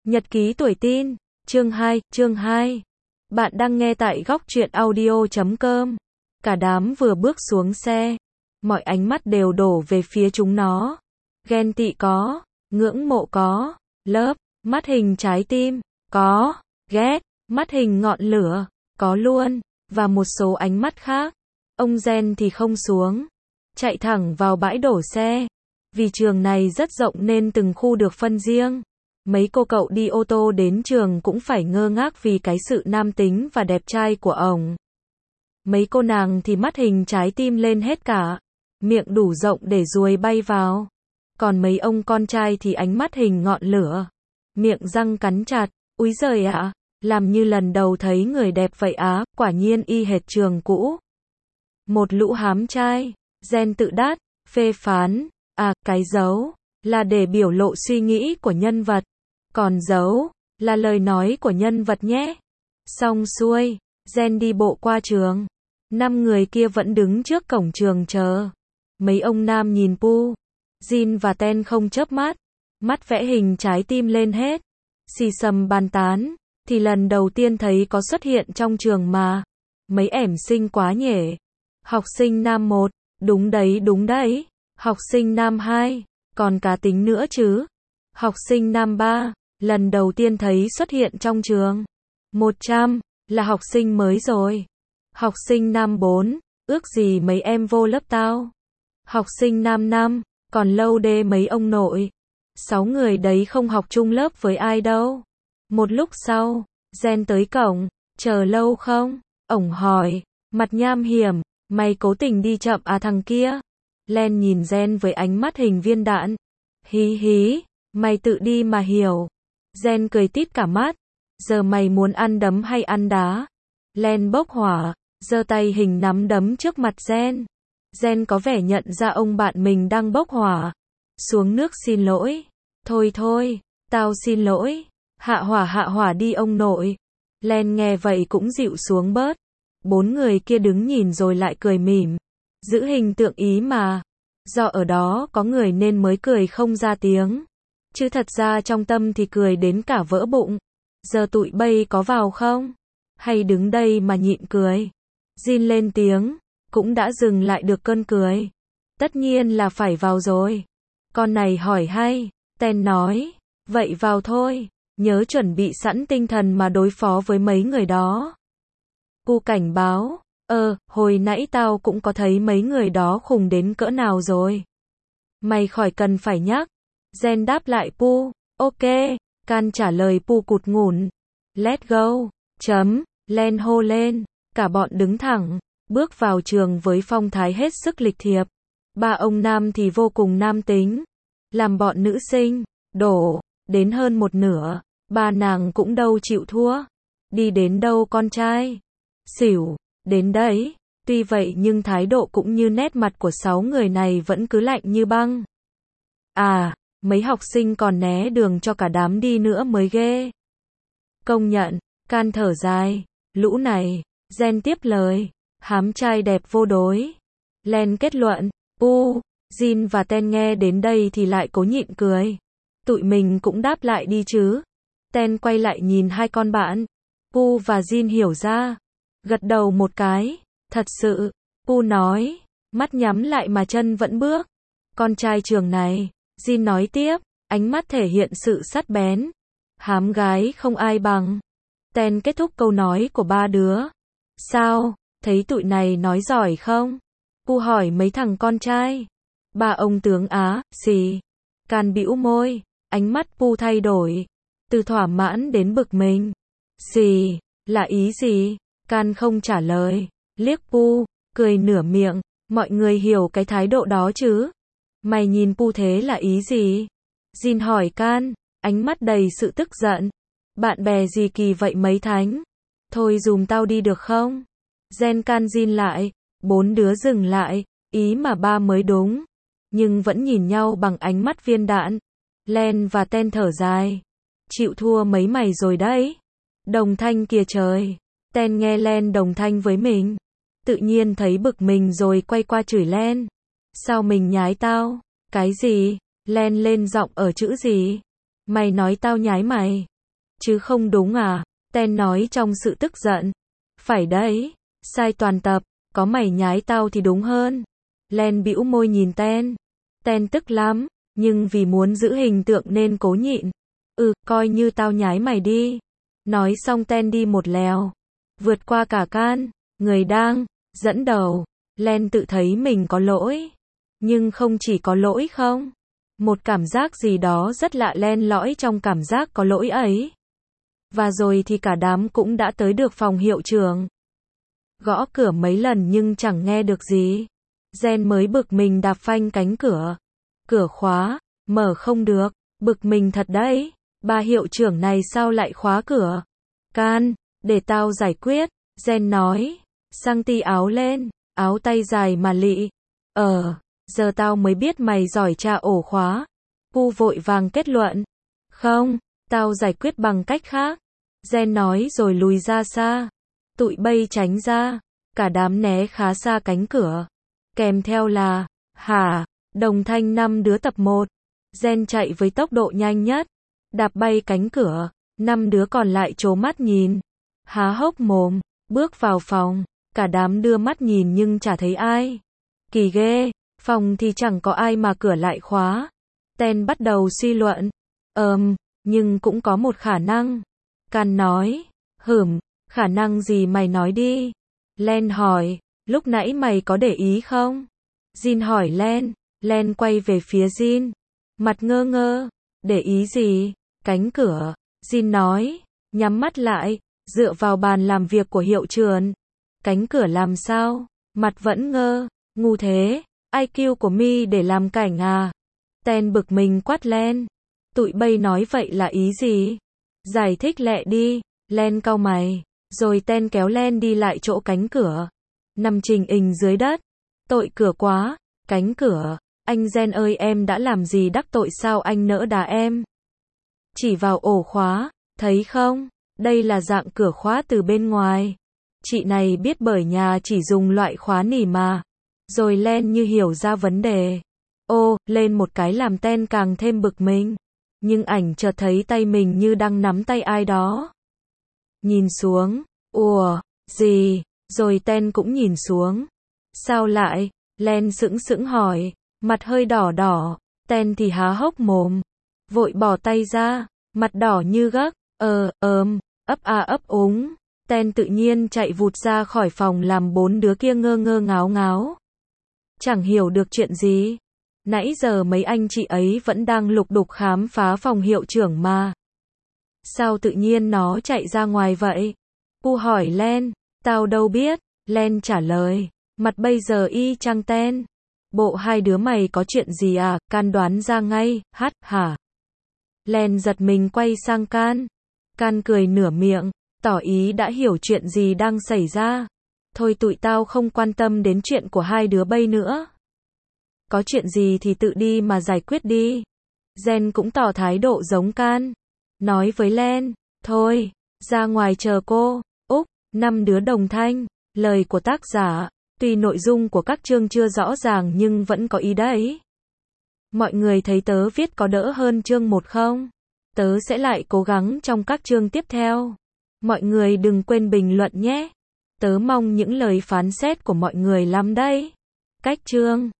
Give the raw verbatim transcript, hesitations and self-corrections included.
Nhật ký tuổi teen, chương hai, chương hai. Bạn đang nghe tại góc truyện audio chấm com. Cả đám vừa bước xuống xe, mọi ánh mắt đều đổ về phía chúng nó. Ghen tị có, ngưỡng mộ có, lớp, mắt hình trái tim, có, ghét, mắt hình ngọn lửa, có luôn, và một số ánh mắt khác. Ông Gen thì không xuống, chạy thẳng vào bãi đổ xe. Vì trường này rất rộng nên từng khu được phân riêng. Mấy cô cậu đi ô tô đến trường cũng phải ngơ ngác vì cái sự nam tính và đẹp trai của ổng. Mấy cô nàng thì mắt hình trái tim lên hết cả, miệng đủ rộng để ruồi bay vào. Còn mấy ông con trai thì ánh mắt hình ngọn lửa, miệng răng cắn chặt. Úi giời ạ, làm như lần đầu thấy người đẹp vậy á, quả nhiên y hệt trường cũ. Một lũ hám trai, Gen tự đát, phê phán, à, cái dấu là để biểu lộ suy nghĩ của nhân vật, còn dấu là lời nói của nhân vật nhé. Xong xuôi, Gen đi bộ qua trường. Năm người kia vẫn đứng trước cổng trường chờ. Mấy ông nam nhìn Pu, Jin và Ten không chớp mắt, mắt vẽ hình trái tim lên hết. Xì xầm bàn tán, thì lần đầu tiên thấy có xuất hiện trong trường mà. Mấy ẻm xinh quá nhỉ. Học sinh nam một, đúng đấy đúng đấy. Học sinh nam hai, còn cá tính nữa chứ. Học sinh nam ba, lần đầu tiên thấy xuất hiện trong trường. một trăm, là học sinh mới rồi. Học sinh nam bốn, ước gì mấy em vô lớp tao. Học sinh nam năm, còn lâu đê mấy ông nội. Sáu người đấy không học chung lớp với ai đâu. Một lúc sau, Gen tới cổng, chờ lâu không? Ổng hỏi, mặt nham hiểm, mày cố tình đi chậm à thằng kia? Len nhìn Gen với ánh mắt hình viên đạn. Hí hí, mày tự đi mà hiểu. Gen cười tít cả mắt. Giờ mày muốn ăn đấm hay ăn đá? Len bốc hỏa, giơ tay hình nắm đấm trước mặt Gen. Gen có vẻ nhận ra ông bạn mình đang bốc hỏa. Xuống nước xin lỗi. Thôi thôi, tao xin lỗi. Hạ hỏa hạ hỏa đi ông nội. Len nghe vậy cũng dịu xuống bớt. Bốn người kia đứng nhìn rồi lại cười mỉm. Giữ hình tượng ý mà. Do ở đó có người nên mới cười không ra tiếng. Chứ thật ra trong tâm thì cười đến cả vỡ bụng. Giờ tụi bay có vào không? Hay đứng đây mà nhịn cười? Jin lên tiếng, cũng đã dừng lại được cơn cười. Tất nhiên là phải vào rồi. Con này hỏi hay. Ten nói, vậy vào thôi. Nhớ chuẩn bị sẵn tinh thần mà đối phó với mấy người đó. Pu cảnh báo. Ờ, hồi nãy tao cũng có thấy mấy người đó khùng đến cỡ nào rồi. Mày khỏi cần phải nhắc. Gen đáp lại Pu. Ok. Can trả lời Pu cụt ngủn. Let's go. Chấm. Len hô lên. Cả bọn đứng thẳng, bước vào trường với phong thái hết sức lịch thiệp. Ba ông nam thì vô cùng nam tính. Làm bọn nữ sinh đổ đến hơn một nửa. Ba nàng cũng đâu chịu thua. Đi đến đâu con trai xỉu đến đấy. Tuy vậy nhưng thái độ cũng như nét mặt của sáu người này vẫn cứ lạnh như băng. À, mấy học sinh còn né đường cho cả đám đi nữa mới ghê. Công nhận. Can thở dài. Lũ này. Gen tiếp lời. Hám trai đẹp vô đối. Len kết luận. U, Jin và Ten nghe đến đây thì lại cố nhịn cười. Tụi mình cũng đáp lại đi chứ. Ten quay lại nhìn hai con bạn. Pu và Jin hiểu ra. Gật đầu một cái. Thật sự. Pu nói. Mắt nhắm lại mà chân vẫn bước. Con trai trường này. Jin nói tiếp. Ánh mắt thể hiện sự sắc bén. Hám gái không ai bằng. Ten kết thúc câu nói của ba đứa. Sao? Thấy tụi này nói giỏi không? Pu hỏi mấy thằng con trai. Ba ông tướng Á, xì. Can bĩu môi. Ánh mắt Pu thay đổi. Từ thỏa mãn đến bực mình. Xì, là ý gì? Can không trả lời. Liếc Pu, cười nửa miệng. Mọi người hiểu cái thái độ đó chứ? Mày nhìn Pu thế là ý gì? Jin hỏi Can, ánh mắt đầy sự tức giận. Bạn bè gì kỳ vậy mấy thánh? Thôi dùm tao đi được không? Gen can Jin lại. Bốn đứa dừng lại. Ý mà ba mới đúng. Nhưng vẫn nhìn nhau bằng ánh mắt viên đạn. Len và Ten thở dài. Chịu thua mấy mày rồi đấy. Đồng thanh kìa trời. Ten nghe Len đồng thanh với mình. Tự nhiên thấy bực mình rồi quay qua chửi Len. Sao mình nhái tao? Cái gì? Len lên giọng ở chữ gì? Mày nói tao nhái mày. chứ không đúng à? Ten nói trong sự tức giận. Phải đấy, sai toàn tập, có mày nhái tao thì đúng hơn. Len bĩu môi nhìn Ten. Ten tức lắm, nhưng vì muốn giữ hình tượng nên cố nhịn. Ừ, coi như tao nhái mày đi. Nói xong Ten đi một lèo, vượt qua cả Can, người đang dẫn đầu. Len tự thấy mình có lỗi, nhưng không chỉ có lỗi không. Một cảm giác gì đó rất lạ len lỏi trong cảm giác có lỗi ấy. Và rồi thì cả đám cũng đã tới được phòng hiệu trưởng. Gõ cửa mấy lần nhưng chẳng nghe được gì. Gen mới bực mình đạp phanh cánh cửa. Cửa khóa, mở không được, bực mình thật đấy. Bà hiệu trưởng này sao lại khóa cửa? Can, để tao giải quyết, Gen nói. Sang ti áo lên, áo tay dài mà lị. Ờ, giờ tao mới biết mày giỏi tra ổ khóa. Pu vội vàng kết luận. Không, tao giải quyết bằng cách khác. Gen nói rồi lùi ra xa. Tụi bay tránh ra, cả đám né khá xa cánh cửa. Kèm theo là, hả, đồng thanh năm đứa tập một. Gen chạy với tốc độ nhanh nhất, đạp bay cánh cửa, năm đứa còn lại trố mắt nhìn. Há hốc mồm, bước vào phòng, cả đám đưa mắt nhìn nhưng chả thấy ai. Kỳ ghê, phòng thì chẳng có ai mà cửa lại khóa. Ten bắt đầu suy luận. Ờm, nhưng cũng có một khả năng. Can nói, hửm, khả năng gì mày nói đi. Len hỏi, lúc nãy mày có để ý không? Jin hỏi Len, Len quay về phía Jin. Mặt ngơ ngơ, để ý gì? Cánh cửa, Jin nói, nhắm mắt lại, dựa vào bàn làm việc của hiệu trưởng. Cánh cửa làm sao? Mặt vẫn ngơ, ngu thế, i kiu của mi để làm cảnh à? Ten bực mình quát Len. Tụi bay nói vậy là ý gì? Giải thích lẹ đi. Len cau mày, rồi Ten kéo Len đi lại chỗ cánh cửa. Nằm trình hình dưới đất. Tội cửa quá, cánh cửa. Anh Gen ơi, em đã làm gì đắc tội sao anh nỡ đá em? Chỉ vào ổ khóa, thấy không? Đây là dạng cửa khóa từ bên ngoài. Chị này biết bởi nhà chỉ dùng loại khóa nỉ mà. Rồi Len như hiểu ra vấn đề. Ô, lên một cái làm Ten càng thêm bực mình. Nhưng ảnh chợt thấy tay mình như đang nắm tay ai đó. Nhìn xuống, ủa, gì? Rồi Ten cũng nhìn xuống. Sao lại? Len sững sững hỏi, mặt hơi đỏ đỏ. Ten thì há hốc mồm, vội bỏ tay ra, mặt đỏ như gấc. Ờ, ờm, ấp a ấp úng. Ten tự nhiên chạy vụt ra khỏi phòng làm bốn đứa kia ngơ ngơ ngáo ngáo. Chẳng hiểu được chuyện gì. Nãy giờ mấy anh chị ấy vẫn đang lục đục khám phá phòng hiệu trưởng mà. Sao tự nhiên nó chạy ra ngoài vậy? Pu hỏi Len. Tao đâu biết. Len trả lời. Mặt bây giờ y chang Ten. Bộ hai đứa mày có chuyện gì à? Can đoán ra ngay. Hát hả? Len giật mình quay sang Can. Can cười nửa miệng, tỏ ý đã hiểu chuyện gì đang xảy ra. Thôi tụi tao không quan tâm đến chuyện của hai đứa bay nữa. Có chuyện gì thì tự đi mà giải quyết đi. Gen cũng tỏ thái độ giống Can. Nói với Len, thôi, ra ngoài chờ cô. Úc, năm đứa đồng thanh. Lời của tác giả, tuy nội dung của các chương chưa rõ ràng nhưng vẫn có ý đấy. Mọi người thấy tớ viết có đỡ hơn chương một không? Tớ sẽ lại cố gắng trong các chương tiếp theo. Mọi người đừng quên bình luận nhé. Tớ mong những lời phán xét của mọi người lắm đấy. Cách chương